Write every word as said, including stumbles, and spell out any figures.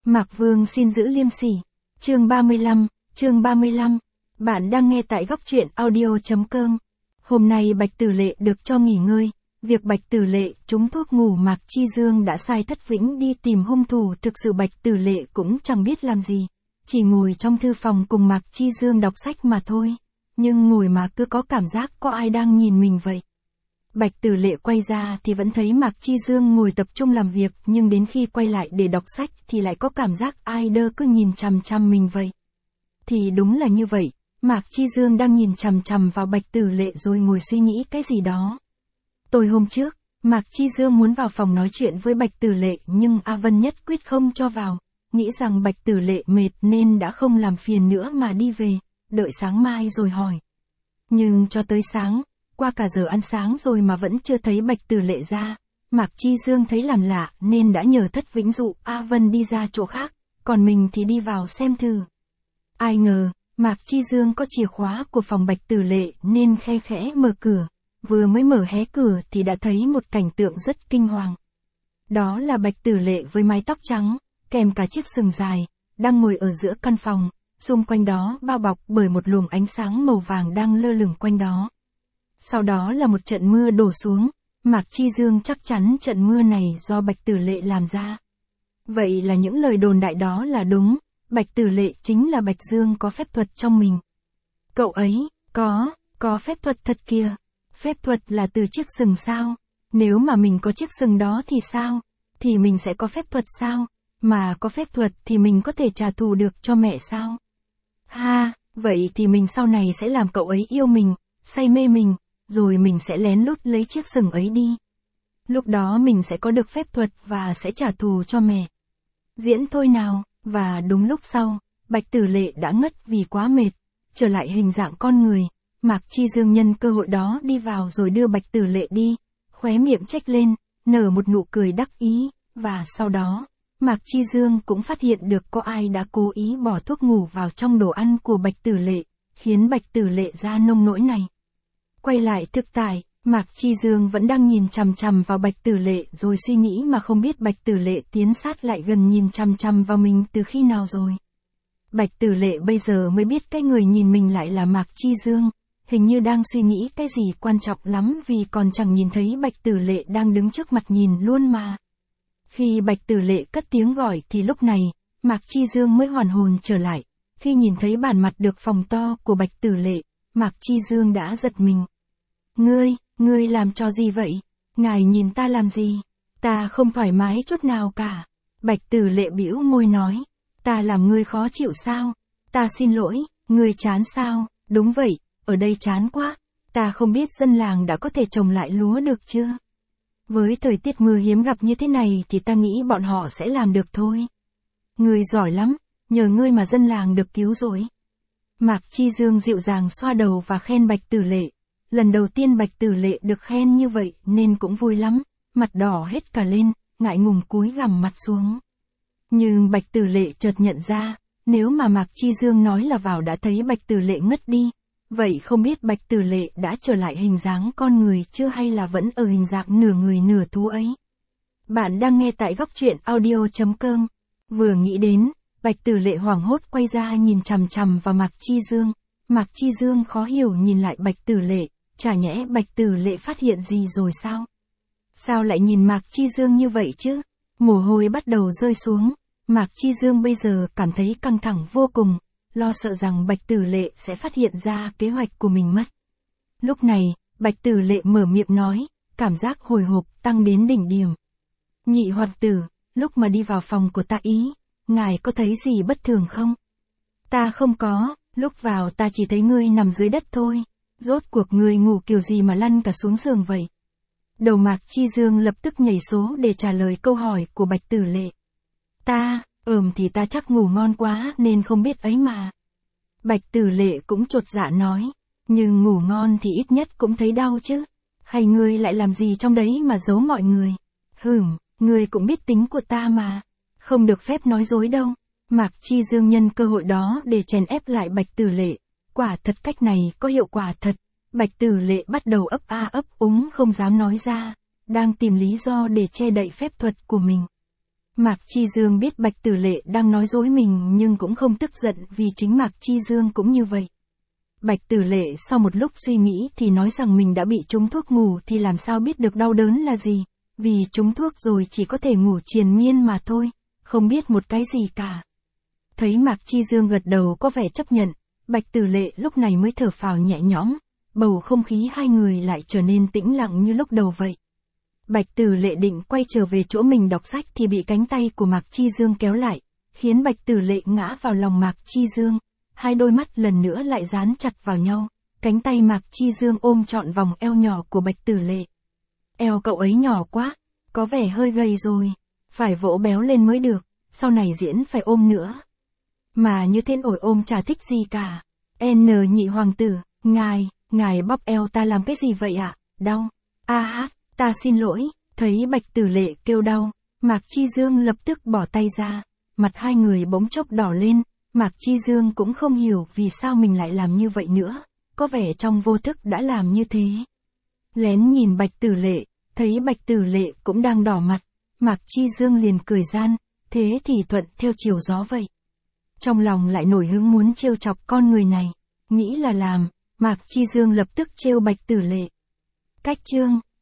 Mạc Vương xin giữ liêm sỉ. Chương ba mươi lăm, chương ba mươi lăm. Bạn đang nghe tại góc truyện audio chấm com. Hôm nay Bạch Tử Lệ được cho nghỉ ngơi. Việc Bạch Tử Lệ trúng thuốc ngủ Mạc Chi Dương đã sai Thất Vĩnh đi tìm hung thủ, thực sự Bạch Tử Lệ cũng chẳng biết làm gì. Chỉ ngồi trong thư phòng cùng Mạc Chi Dương đọc sách mà thôi. Nhưng ngồi mà cứ có cảm giác có ai đang nhìn mình vậy. Bạch Tử Lệ quay ra thì vẫn thấy Mạc Chi Dương ngồi tập trung làm việc, nhưng đến khi quay lại để đọc sách thì lại có cảm giác ai đơ cứ nhìn chằm chằm mình vậy. Thì đúng là như vậy, Mạc Chi Dương đang nhìn chằm chằm vào Bạch Tử Lệ rồi ngồi suy nghĩ cái gì đó. Tối hôm trước, Mạc Chi Dương muốn vào phòng nói chuyện với Bạch Tử Lệ nhưng A Vân nhất quyết không cho vào, nghĩ rằng Bạch Tử Lệ mệt nên đã không làm phiền nữa mà đi về, đợi sáng mai rồi hỏi. Nhưng cho tới sáng, qua cả giờ ăn sáng rồi mà vẫn chưa thấy Bạch Tử Lệ ra. Mạc Chi Dương thấy làm lạ nên đã nhờ Thất Vĩnh dụ A Vân đi ra chỗ khác, còn mình thì đi vào xem thử. Ai ngờ, Mạc Chi Dương có chìa khóa của phòng Bạch Tử Lệ nên khe khẽ mở cửa. Vừa mới mở hé cửa thì đã thấy một cảnh tượng rất kinh hoàng. Đó là Bạch Tử Lệ với mái tóc trắng, kèm cả chiếc sừng dài, đang ngồi ở giữa căn phòng, xung quanh đó bao bọc bởi một luồng ánh sáng màu vàng đang lơ lửng quanh đó. Sau đó là một trận mưa đổ xuống, Mạc Chi Dương chắc chắn trận mưa này do Bạch Tử Lệ làm ra. Vậy là những lời đồn đại đó là đúng, Bạch Tử Lệ chính là Bạch Dương có phép thuật trong mình. Cậu ấy, có, có phép thuật thật kìa. Phép thuật là từ chiếc sừng sao? Nếu mà mình có chiếc sừng đó thì sao? Thì mình sẽ có phép thuật sao? Mà có phép thuật thì mình có thể trả thù được cho mẹ sao? Ha, vậy thì mình sau này sẽ làm cậu ấy yêu mình, say mê mình, rồi mình sẽ lén lút lấy chiếc sừng ấy đi. Lúc đó mình sẽ có được phép thuật và sẽ trả thù cho mẹ. Diễn thôi nào, và đúng lúc sau, Bạch Tử Lệ đã ngất vì quá mệt, trở lại hình dạng con người. Mạc Chi Dương nhân cơ hội đó đi vào rồi đưa Bạch Tử Lệ đi, khóe miệng chếch lên, nở một nụ cười đắc ý, và sau đó, Mạc Chi Dương cũng phát hiện được có ai đã cố ý bỏ thuốc ngủ vào trong đồ ăn của Bạch Tử Lệ, khiến Bạch Tử Lệ ra nông nỗi này. Quay lại thực tại, Mạc Chi Dương vẫn đang nhìn chằm chằm vào Bạch Tử Lệ rồi suy nghĩ mà không biết Bạch Tử Lệ tiến sát lại gần nhìn chằm chằm vào mình từ khi nào rồi. Bạch Tử Lệ bây giờ mới biết cái người nhìn mình lại là Mạc Chi Dương, hình như đang suy nghĩ cái gì quan trọng lắm vì còn chẳng nhìn thấy Bạch Tử Lệ đang đứng trước mặt nhìn luôn mà. Khi Bạch Tử Lệ cất tiếng gọi thì lúc này, Mạc Chi Dương mới hoàn hồn trở lại. Khi nhìn thấy bản mặt được phồng to của Bạch Tử Lệ, Mạc Chi Dương đã giật mình. Ngươi, ngươi làm cho gì vậy? Ngài nhìn ta làm gì? Ta không thoải mái chút nào cả. Bạch Tử Lệ bĩu môi nói. Ta làm ngươi khó chịu sao? Ta xin lỗi, ngươi chán sao? Đúng vậy, ở đây chán quá. Ta không biết dân làng đã có thể trồng lại lúa được chưa? Với thời tiết mưa hiếm gặp như thế này thì ta nghĩ bọn họ sẽ làm được thôi. Ngươi giỏi lắm, nhờ ngươi mà dân làng được cứu rồi. Mạc Chi Dương dịu dàng xoa đầu và khen Bạch Tử Lệ. Lần đầu tiên Bạch Tử Lệ được khen như vậy nên cũng vui lắm, mặt đỏ hết cả lên, ngại ngùng cúi gằm mặt xuống. Nhưng Bạch Tử Lệ chợt nhận ra, nếu mà Mạc Chi Dương nói là vào đã thấy Bạch Tử Lệ ngất đi, vậy không biết Bạch Tử Lệ đã trở lại hình dáng con người chưa hay là vẫn ở hình dạng nửa người nửa thú ấy. Bạn đang nghe tại góc truyện audio chấm com. Vừa nghĩ đến, Bạch Tử Lệ hoảng hốt quay ra nhìn chằm chằm vào Mạc Chi Dương. Mạc Chi Dương khó hiểu nhìn lại Bạch Tử Lệ, chả nhẽ Bạch Tử Lệ phát hiện gì rồi sao? Sao lại nhìn Mạc Chi Dương như vậy chứ? Mồ hôi bắt đầu rơi xuống, Mạc Chi Dương bây giờ cảm thấy căng thẳng vô cùng, lo sợ rằng Bạch Tử Lệ sẽ phát hiện ra kế hoạch của mình mất. Lúc này, Bạch Tử Lệ mở miệng nói, cảm giác hồi hộp tăng đến đỉnh điểm. Nhị hoàng tử, lúc mà đi vào phòng của ta ý, ngài có thấy gì bất thường không? Ta không có, lúc vào ta chỉ thấy ngươi nằm dưới đất thôi. Rốt cuộc ngươi ngủ kiểu gì mà lăn cả xuống giường vậy? Đầu Mạc Chi Dương lập tức nhảy số để trả lời câu hỏi của Bạch Tử Lệ. Ta, ừm thì ta chắc ngủ ngon quá nên không biết ấy mà. Bạch Tử Lệ cũng chột dạ nói, nhưng ngủ ngon thì ít nhất cũng thấy đau chứ. Hay ngươi lại làm gì trong đấy mà giấu mọi người? Hửm, ngươi cũng biết tính của ta mà. Không được phép nói dối đâu. Mạc Chi Dương nhân cơ hội đó để chèn ép lại Bạch Tử Lệ. Quả thật cách này có hiệu quả thật. Bạch Tử Lệ bắt đầu ấp a ấp úng không dám nói ra, đang tìm lý do để che đậy phép thuật của mình. Mạc Chi Dương biết Bạch Tử Lệ đang nói dối mình nhưng cũng không tức giận vì chính Mạc Chi Dương cũng như vậy. Bạch Tử Lệ sau một lúc suy nghĩ thì nói rằng mình đã bị trúng thuốc ngủ thì làm sao biết được đau đớn là gì, vì trúng thuốc rồi chỉ có thể ngủ triền miên mà thôi, không biết một cái gì cả. Thấy Mạc Chi Dương gật đầu có vẻ chấp nhận, Bạch Tử Lệ lúc này mới thở phào nhẹ nhõm, bầu không khí hai người lại trở nên tĩnh lặng như lúc đầu vậy. Bạch Tử Lệ định quay trở về chỗ mình đọc sách thì bị cánh tay của Mạc Chi Dương kéo lại, khiến Bạch Tử Lệ ngã vào lòng Mạc Chi Dương, hai đôi mắt lần nữa lại dán chặt vào nhau, cánh tay Mạc Chi Dương ôm trọn vòng eo nhỏ của Bạch Tử Lệ. Eo cậu ấy nhỏ quá, có vẻ hơi gầy rồi, phải vỗ béo lên mới được, sau này diễn phải ôm nữa. Mà như thế ổi ôm chả thích gì cả. N nhị hoàng tử, ngài, ngài bóp eo ta làm cái gì vậy ạ, đau. A hát, ta xin lỗi, thấy Bạch Tử Lệ kêu đau, Mạc Chi Dương lập tức bỏ tay ra, mặt hai người bỗng chốc đỏ lên, Mạc Chi Dương cũng không hiểu vì sao mình lại làm như vậy nữa, có vẻ trong vô thức đã làm như thế. Lén nhìn Bạch Tử Lệ, thấy Bạch Tử Lệ cũng đang đỏ mặt, Mạc Chi Dương liền cười gian, thế thì thuận theo chiều gió vậy. Trong lòng lại nổi hứng muốn trêu chọc con người này, nghĩ là làm, Mạc Chi Dương lập tức trêu Bạch Tử Lệ. Cách chương